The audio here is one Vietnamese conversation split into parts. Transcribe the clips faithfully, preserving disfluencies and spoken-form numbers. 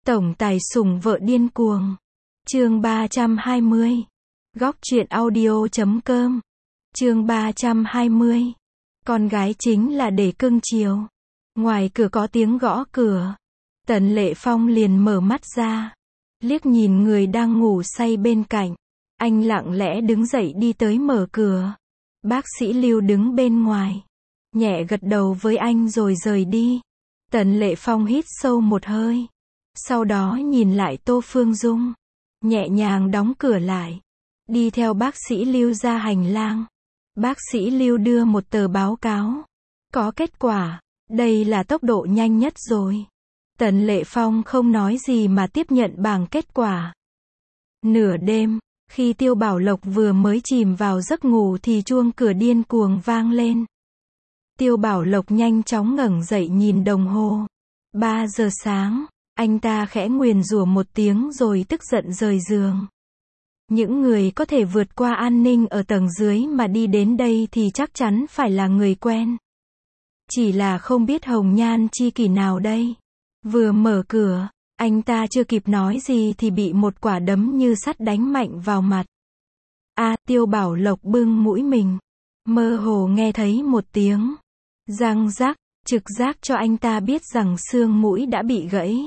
Tổng tài sủng vợ điên cuồng. Chương ba trăm hai mươi. Góc truyện audio chấm com. Chương ba trăm hai mươi. Con gái chính là để cưng chiều. Ngoài cửa có tiếng gõ cửa. Tần Lệ Phong liền mở mắt ra. Liếc nhìn người đang ngủ say bên cạnh. Anh lặng lẽ đứng dậy đi tới mở cửa. Bác sĩ Lưu đứng bên ngoài. Nhẹ gật đầu với anh rồi rời đi. Tần Lệ Phong hít sâu một hơi. Sau đó nhìn lại Tô Phương Dung. Nhẹ nhàng đóng cửa lại. Đi theo bác sĩ Lưu ra hành lang. Bác sĩ Lưu đưa một tờ báo cáo. Có kết quả. Đây là tốc độ nhanh nhất rồi. Tần Lệ Phong không nói gì mà tiếp nhận bảng kết quả. Nửa đêm, khi Tiêu Bảo Lộc vừa mới chìm vào giấc ngủ thì chuông cửa điên cuồng vang lên. Tiêu Bảo Lộc nhanh chóng ngẩng dậy nhìn đồng hồ. ba giờ sáng, anh ta khẽ nguyền rủa một tiếng rồi tức giận rời giường. Những người có thể vượt qua an ninh ở tầng dưới mà đi đến đây thì chắc chắn phải là người quen. Chỉ là không biết hồng nhan chi kỷ nào đây. Vừa mở cửa, anh ta chưa kịp nói gì thì bị một quả đấm như sắt đánh mạnh vào mặt. A, Tiêu Bảo Lộc bưng mũi mình. Mơ hồ nghe thấy một tiếng răng rắc, trực giác cho anh ta biết rằng xương mũi đã bị gãy.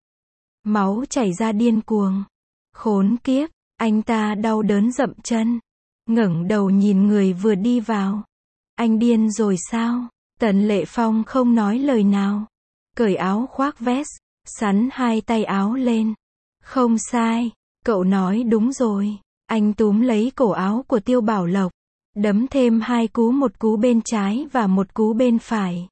Máu chảy ra điên cuồng. Khốn kiếp, anh ta đau đớn dậm chân. Ngẩng đầu nhìn người vừa đi vào. Anh điên rồi sao? Tần Lệ Phong không nói lời nào. Cởi áo khoác vest, sắn hai tay áo lên. Không sai, cậu nói đúng rồi. Anh túm lấy cổ áo của Tiêu Bảo Lộc. Đấm thêm hai cú, một cú bên trái và một cú bên phải.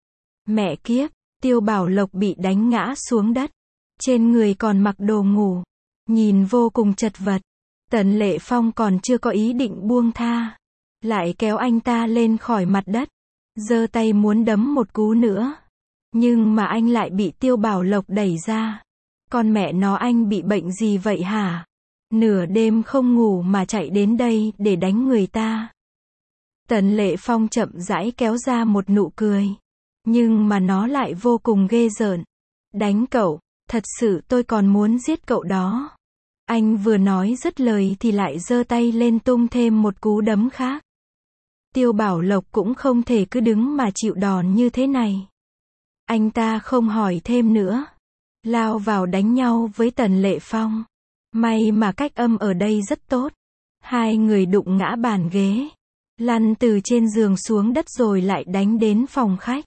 Mẹ kiếp, Tiêu Bảo Lộc bị đánh ngã xuống đất. Trên người còn mặc đồ ngủ. Nhìn vô cùng chật vật. Tần Lệ Phong còn chưa có ý định buông tha. Lại kéo anh ta lên khỏi mặt đất. Giơ tay muốn đấm một cú nữa. Nhưng mà anh lại bị Tiêu Bảo Lộc đẩy ra. Con mẹ nó, anh bị bệnh gì vậy hả? Nửa đêm không ngủ mà chạy đến đây để đánh người ta. Tần Lệ Phong chậm rãi kéo ra một nụ cười. Nhưng mà nó lại vô cùng ghê rợn. Đánh cậu, thật sự tôi còn muốn giết cậu đó. Anh vừa nói dứt lời thì lại giơ tay lên tung thêm một cú đấm khác. Tiêu Bảo Lộc cũng không thể cứ đứng mà chịu đòn như thế này. Anh ta không hỏi thêm nữa. Lao vào đánh nhau với Tần Lệ Phong. May mà cách âm ở đây rất tốt. Hai người đụng ngã bàn ghế. Lăn từ trên giường xuống đất rồi lại đánh đến phòng khách.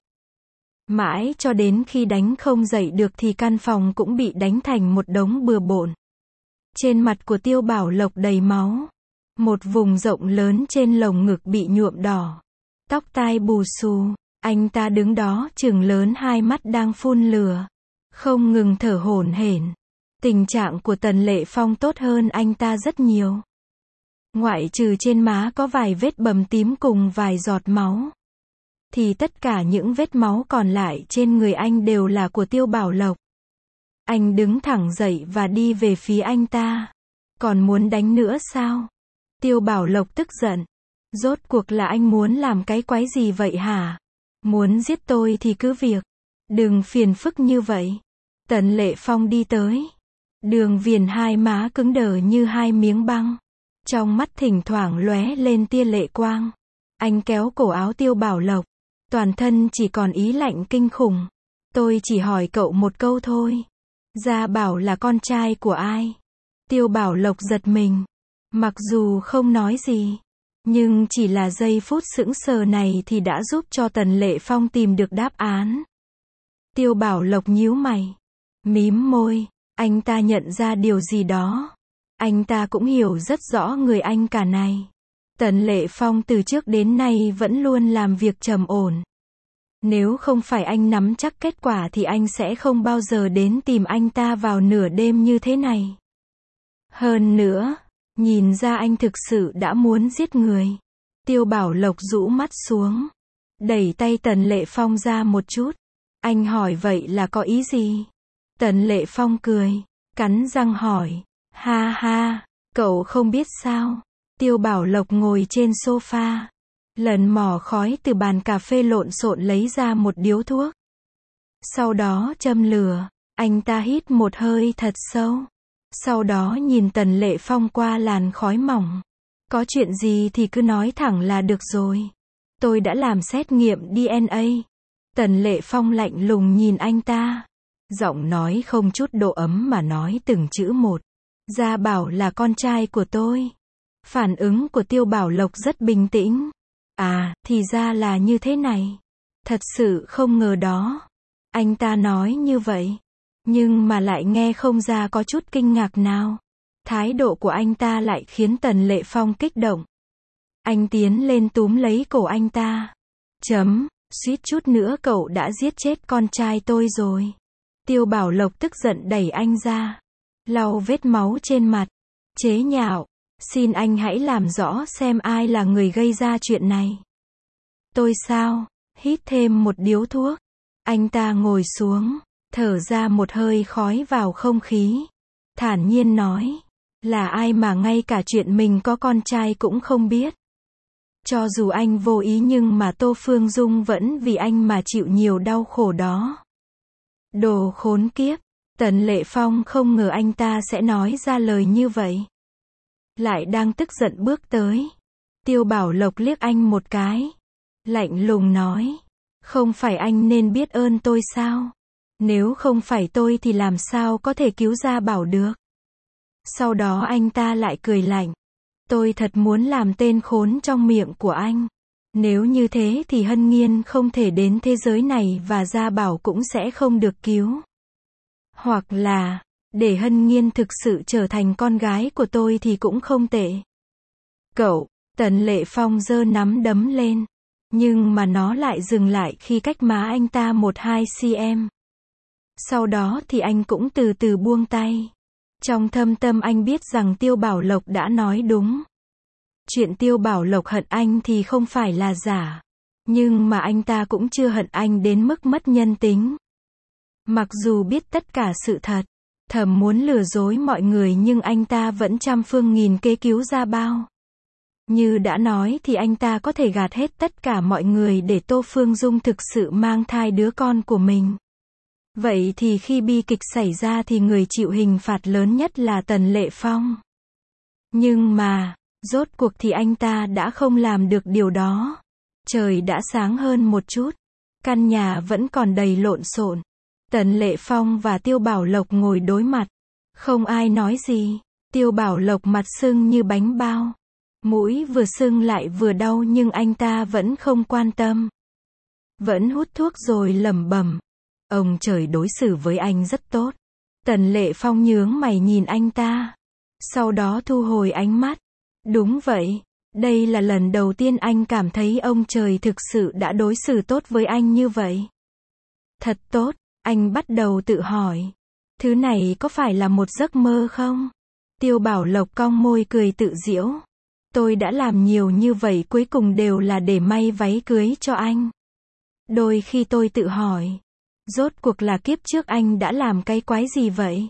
Mãi cho đến khi đánh không dậy được thì căn phòng cũng bị đánh thành một đống bừa bộn. Trên mặt của Tiêu Bảo Lộc đầy máu. Một vùng rộng lớn trên lồng ngực bị nhuộm đỏ. Tóc tai bù xù. Anh ta đứng đó trừng lớn hai mắt đang phun lửa. Không ngừng thở hổn hển. Tình trạng của Tần Lệ Phong tốt hơn anh ta rất nhiều. Ngoại trừ trên má có vài vết bầm tím cùng vài giọt máu. Thì tất cả những vết máu còn lại trên người anh đều là của Tiêu Bảo Lộc. Anh đứng thẳng dậy và đi về phía anh ta. Còn muốn đánh nữa sao? Tiêu Bảo Lộc tức giận. Rốt cuộc là anh muốn làm cái quái gì vậy hả? Muốn giết tôi thì cứ việc. Đừng phiền phức như vậy. Tần Lệ Phong đi tới. Đường viền hai má cứng đờ như hai miếng băng. Trong mắt thỉnh thoảng lóe lên tia lệ quang. Anh kéo cổ áo Tiêu Bảo Lộc. Toàn thân chỉ còn ý lạnh kinh khủng. Tôi chỉ hỏi cậu một câu thôi. Gia Bảo là con trai của ai? Tiêu Bảo Lộc giật mình. Mặc dù không nói gì. Nhưng chỉ là giây phút sững sờ này thì đã giúp cho Tần Lệ Phong tìm được đáp án. Tiêu Bảo Lộc nhíu mày. Mím môi. Anh ta nhận ra điều gì đó. Anh ta cũng hiểu rất rõ người anh cả này. Tần Lệ Phong từ trước đến nay vẫn luôn làm việc trầm ổn. Nếu không phải anh nắm chắc kết quả thì anh sẽ không bao giờ đến tìm anh ta vào nửa đêm như thế này. Hơn nữa, nhìn ra anh thực sự đã muốn giết người. Tiêu Bảo Lộc rũ mắt xuống. Đẩy tay Tần Lệ Phong ra một chút. Anh hỏi vậy là có ý gì? Tần Lệ Phong cười. Cắn răng hỏi. Ha ha, cậu không biết sao? Tiêu Bảo Lộc ngồi trên sofa. Lần mò khói từ bàn cà phê lộn xộn lấy ra một điếu thuốc. Sau đó châm lửa. Anh ta hít một hơi thật sâu. Sau đó nhìn Tần Lệ Phong qua làn khói mỏng. Có chuyện gì thì cứ nói thẳng là được rồi. Tôi đã làm xét nghiệm đê en a. Tần Lệ Phong lạnh lùng nhìn anh ta. Giọng nói không chút độ ấm mà nói từng chữ một. Gia Bảo là con trai của tôi. Phản ứng của Tiêu Bảo Lộc rất bình tĩnh. À, thì ra là như thế này. Thật sự không ngờ đó. Anh ta nói như vậy. Nhưng mà lại nghe không ra có chút kinh ngạc nào. Thái độ của anh ta lại khiến Tần Lệ Phong kích động. Anh tiến lên túm lấy cổ anh ta. Chấm, suýt chút nữa cậu đã giết chết con trai tôi rồi. Tiêu Bảo Lộc tức giận đẩy anh ra. Lau vết máu trên mặt. Chế nhạo. Xin anh hãy làm rõ xem ai là người gây ra chuyện này. Tôi sao? Hít thêm một điếu thuốc. Anh ta ngồi xuống. Thở ra một hơi khói vào không khí. Thản nhiên nói. Là ai mà ngay cả chuyện mình có con trai cũng không biết. Cho dù anh vô ý nhưng mà Tô Phương Dung vẫn vì anh mà chịu nhiều đau khổ đó. Đồ khốn kiếp. Tần Lệ Phong không ngờ anh ta sẽ nói ra lời như vậy. Lại đang tức giận bước tới. Tiêu Bảo Lộc liếc anh một cái. Lạnh lùng nói. Không phải anh nên biết ơn tôi sao? Nếu không phải tôi thì làm sao có thể cứu Gia Bảo được? Sau đó anh ta lại cười lạnh. Tôi thật muốn làm tên khốn trong miệng của anh. Nếu như thế thì Hân Nghiên không thể đến thế giới này và Gia Bảo cũng sẽ không được cứu. Hoặc là, để Hân Nghiên thực sự trở thành con gái của tôi thì cũng không tệ. Cậu, Tần Lệ Phong giơ nắm đấm lên. Nhưng mà nó lại dừng lại khi cách má anh ta một hai xăng-ti-mét. Sau đó thì anh cũng từ từ buông tay. Trong thâm tâm anh biết rằng Tiêu Bảo Lộc đã nói đúng. Chuyện Tiêu Bảo Lộc hận anh thì không phải là giả. Nhưng mà anh ta cũng chưa hận anh đến mức mất nhân tính. Mặc dù biết tất cả sự thật, thầm muốn lừa dối mọi người nhưng anh ta vẫn trăm phương nghìn kế cứu Gia Bảo. Như đã nói thì anh ta có thể gạt hết tất cả mọi người để Tô Phương Dung thực sự mang thai đứa con của mình. Vậy thì khi bi kịch xảy ra thì người chịu hình phạt lớn nhất là Tần Lệ Phong. Nhưng mà, rốt cuộc thì anh ta đã không làm được điều đó. Trời đã sáng hơn một chút. Căn nhà vẫn còn đầy lộn xộn. Tần Lệ Phong và Tiêu Bảo Lộc ngồi đối mặt. Không ai nói gì. Tiêu Bảo Lộc mặt sưng như bánh bao. Mũi vừa sưng lại vừa đau nhưng anh ta vẫn không quan tâm. Vẫn hút thuốc rồi lẩm bẩm. Ông trời đối xử với anh rất tốt. Tần Lệ Phong nhướng mày nhìn anh ta. Sau đó thu hồi ánh mắt. Đúng vậy. Đây là lần đầu tiên anh cảm thấy ông trời thực sự đã đối xử tốt với anh như vậy. Thật tốt. Anh bắt đầu tự hỏi. Thứ này có phải là một giấc mơ không? Tiêu Bảo Lộc cong môi cười tự giễu. Tôi đã làm nhiều như vậy cuối cùng đều là để may váy cưới cho anh. Đôi khi tôi tự hỏi. Rốt cuộc là kiếp trước anh đã làm cái quái gì vậy?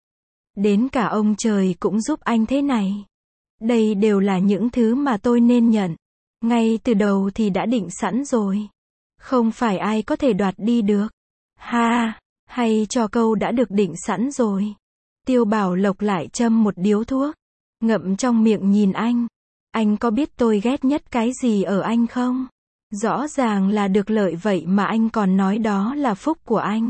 Đến cả ông trời cũng giúp anh thế này. Đây đều là những thứ mà tôi nên nhận. Ngay từ đầu thì đã định sẵn rồi. Không phải ai có thể đoạt đi được. Ha, hay cho câu đã được định sẵn rồi. Tiêu Bảo Lộc lại châm một điếu thuốc. Ngậm trong miệng nhìn anh. Anh có biết tôi ghét nhất cái gì ở anh không? Rõ ràng là được lợi vậy mà anh còn nói đó là phúc của anh.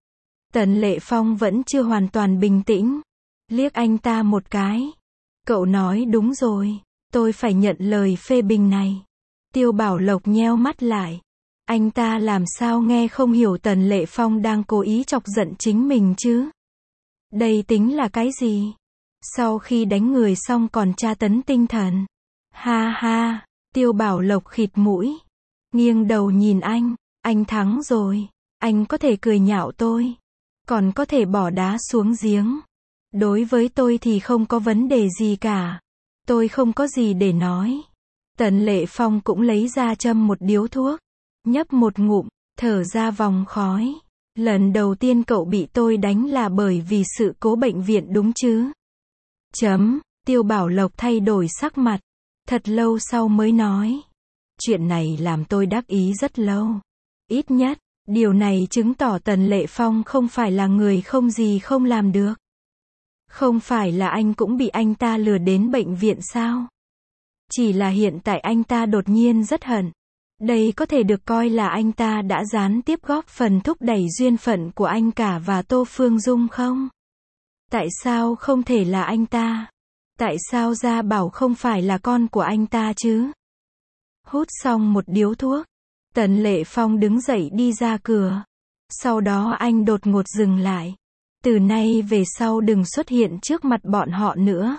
Tần Lệ Phong vẫn chưa hoàn toàn bình tĩnh. Liếc anh ta một cái. Cậu nói đúng rồi. Tôi phải nhận lời phê bình này. Tiêu Bảo Lộc nheo mắt lại. Anh ta làm sao nghe không hiểu Tần Lệ Phong đang cố ý chọc giận chính mình chứ? Đây tính là cái gì? Sau khi đánh người xong còn tra tấn tinh thần. Ha ha, Tiêu Bảo Lộc khịt mũi. Nghiêng đầu nhìn anh. Anh thắng rồi. Anh có thể cười nhạo tôi. Còn có thể bỏ đá xuống giếng. Đối với tôi thì không có vấn đề gì cả. Tôi không có gì để nói. Tần Lệ Phong cũng lấy ra châm một điếu thuốc. Nhấp một ngụm, thở ra vòng khói. Lần đầu tiên cậu bị tôi đánh là bởi vì sự cố bệnh viện đúng chứ? Chấm, Tiêu Bảo Lộc thay đổi sắc mặt. Thật lâu sau mới nói. Chuyện này làm tôi đắc ý rất lâu. Ít nhất, Điều này chứng tỏ Tần Lệ Phong không phải là người không gì không làm được. Không phải là anh cũng bị anh ta lừa đến bệnh viện sao? Chỉ là hiện tại anh ta đột nhiên rất hận. Đây có thể được coi là anh ta đã gián tiếp góp phần thúc đẩy duyên phận của anh cả và Tô Phương Dung không? Tại sao không thể là anh ta? Tại sao Gia Bảo không phải là con của anh ta chứ? Hút xong một điếu thuốc, Tần Lệ Phong đứng dậy đi ra cửa. Sau đó anh đột ngột dừng lại. Từ nay về sau đừng xuất hiện trước mặt bọn họ nữa.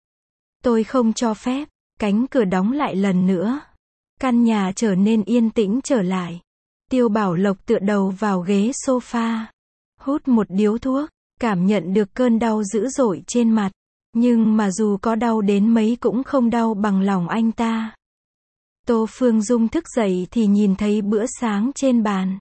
Tôi không cho phép. Cánh cửa đóng lại lần nữa. Căn nhà trở nên yên tĩnh trở lại. Tiêu Bảo Lộc tựa đầu vào ghế sofa. Hút một điếu thuốc, cảm nhận được cơn đau dữ dội trên mặt. Nhưng mà dù có đau đến mấy cũng không đau bằng lòng anh ta. Tô Phương Dung thức dậy thì nhìn thấy bữa sáng trên bàn.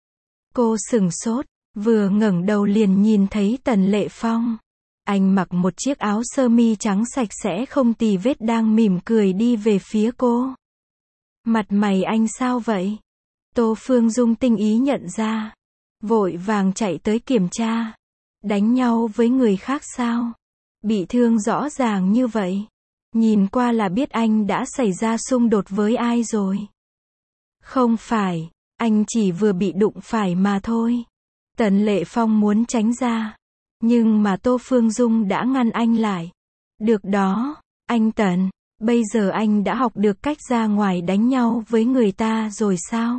Cô sửng sốt, vừa ngẩng đầu liền nhìn thấy Tần Lệ Phong. Anh mặc một chiếc áo sơ mi trắng sạch sẽ không tì vết đang mỉm cười đi về phía cô. Mặt mày anh sao vậy? Tô Phương Dung tinh ý nhận ra. Vội vàng chạy tới kiểm tra. Đánh nhau với người khác sao? Bị thương rõ ràng như vậy. Nhìn qua là biết anh đã xảy ra xung đột với ai rồi. Không phải, anh chỉ vừa bị đụng phải mà thôi. Tần Lệ Phong muốn tránh ra. Nhưng mà Tô Phương Dung đã ngăn anh lại. Được đó, anh Tần, bây giờ anh đã học được cách ra ngoài đánh nhau với người ta rồi sao?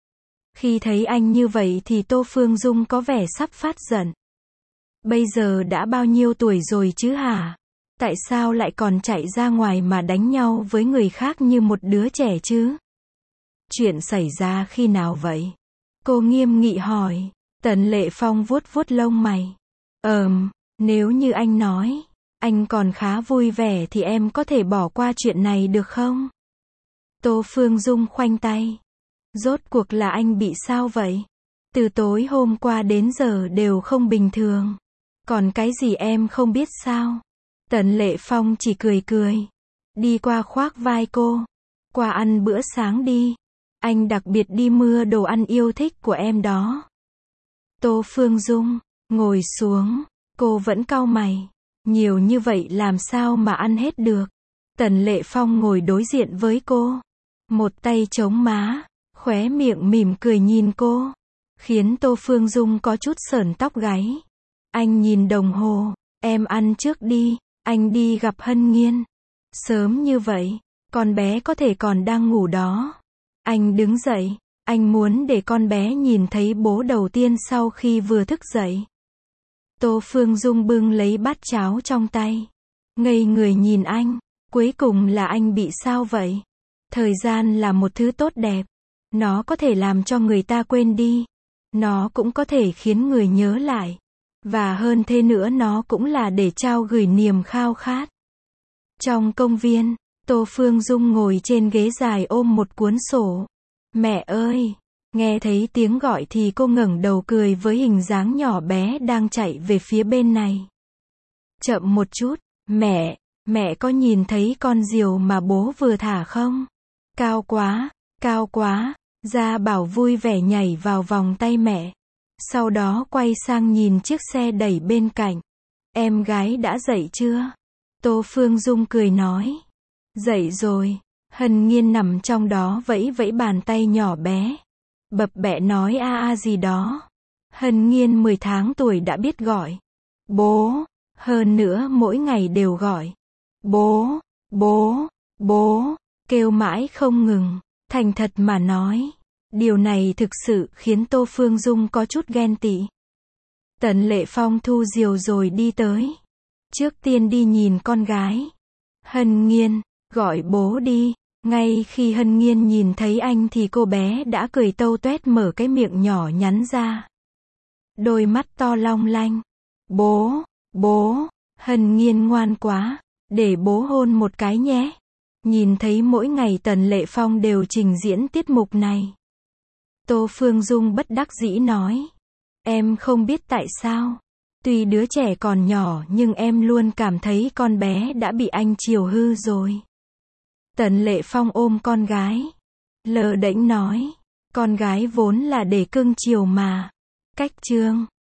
Khi thấy anh như vậy thì Tô Phương Dung có vẻ sắp phát giận. Bây giờ đã bao nhiêu tuổi rồi chứ hả? Tại sao lại còn chạy ra ngoài mà đánh nhau với người khác như một đứa trẻ chứ? Chuyện xảy ra khi nào vậy? Cô nghiêm nghị hỏi. Tần Lệ Phong vuốt vuốt lông mày. Ờm, nếu như anh nói, anh còn khá vui vẻ thì em có thể bỏ qua chuyện này được không? Tô Phương Dung khoanh tay. Rốt cuộc là anh bị sao vậy? Từ tối hôm qua đến giờ đều không bình thường. Còn cái gì em không biết sao? Tần Lệ Phong chỉ cười cười. Đi qua khoác vai cô. Qua ăn bữa sáng đi. Anh đặc biệt đi mua đồ ăn yêu thích của em đó. Tô Phương Dung ngồi xuống, cô vẫn cau mày. Nhiều như vậy làm sao mà ăn hết được? Tần Lệ Phong ngồi đối diện với cô. Một tay chống má, khóe miệng mỉm cười nhìn cô. Khiến Tô Phương Dung có chút sởn tóc gáy. Anh nhìn đồng hồ. Em ăn trước đi, anh đi gặp Hân Nghiên. Sớm như vậy, con bé có thể còn đang ngủ đó. Anh đứng dậy. Anh muốn để con bé nhìn thấy bố đầu tiên sau khi vừa thức dậy. Tô Phương Dung bưng lấy bát cháo trong tay. Ngây người nhìn anh. Cuối cùng là anh bị sao vậy? Thời gian là một thứ tốt đẹp. Nó có thể làm cho người ta quên đi. Nó cũng có thể khiến người nhớ lại. Và hơn thế nữa nó cũng là để trao gửi niềm khao khát. Trong công viên, Tô Phương Dung ngồi trên ghế dài ôm một cuốn sổ. Mẹ ơi! Nghe thấy tiếng gọi thì cô ngẩng đầu cười với hình dáng nhỏ bé đang chạy về phía bên này. Chậm một chút, mẹ, mẹ có nhìn thấy con diều mà bố vừa thả không? Cao quá, cao quá, Gia Bảo vui vẻ nhảy vào vòng tay mẹ. Sau đó quay sang nhìn chiếc xe đẩy bên cạnh. Em gái đã dậy chưa? Tô Phương Dung cười nói. Dậy rồi. Hân Nghiên nằm trong đó vẫy vẫy bàn tay nhỏ bé. Bập bẹ nói a a gì đó. Hân Nghiên mười tháng tuổi đã biết gọi. Bố. Hơn nữa mỗi ngày đều gọi. Bố, bố, bố. Kêu mãi không ngừng. Thành thật mà nói. Điều này thực sự khiến Tô Phương Dung có chút ghen tị. Tần Lệ Phong thu diều rồi đi tới. Trước tiên đi nhìn con gái. Hân Nghiên, gọi bố đi. Ngay khi Hân Nghiên nhìn thấy anh thì cô bé đã cười tâu tuét mở cái miệng nhỏ nhắn ra. Đôi mắt to long lanh. Bố, bố, Hân Nghiên ngoan quá. Để bố hôn một cái nhé. Nhìn thấy mỗi ngày Tần Lệ Phong đều trình diễn tiết mục này. Tô Phương Dung bất đắc dĩ nói. Em không biết tại sao. Tuy đứa trẻ còn nhỏ nhưng em luôn cảm thấy con bé đã bị anh chiều hư rồi. Tần Lệ Phong ôm con gái. Lờ đễnh nói. Con gái vốn là để cưng chiều mà. Cách chương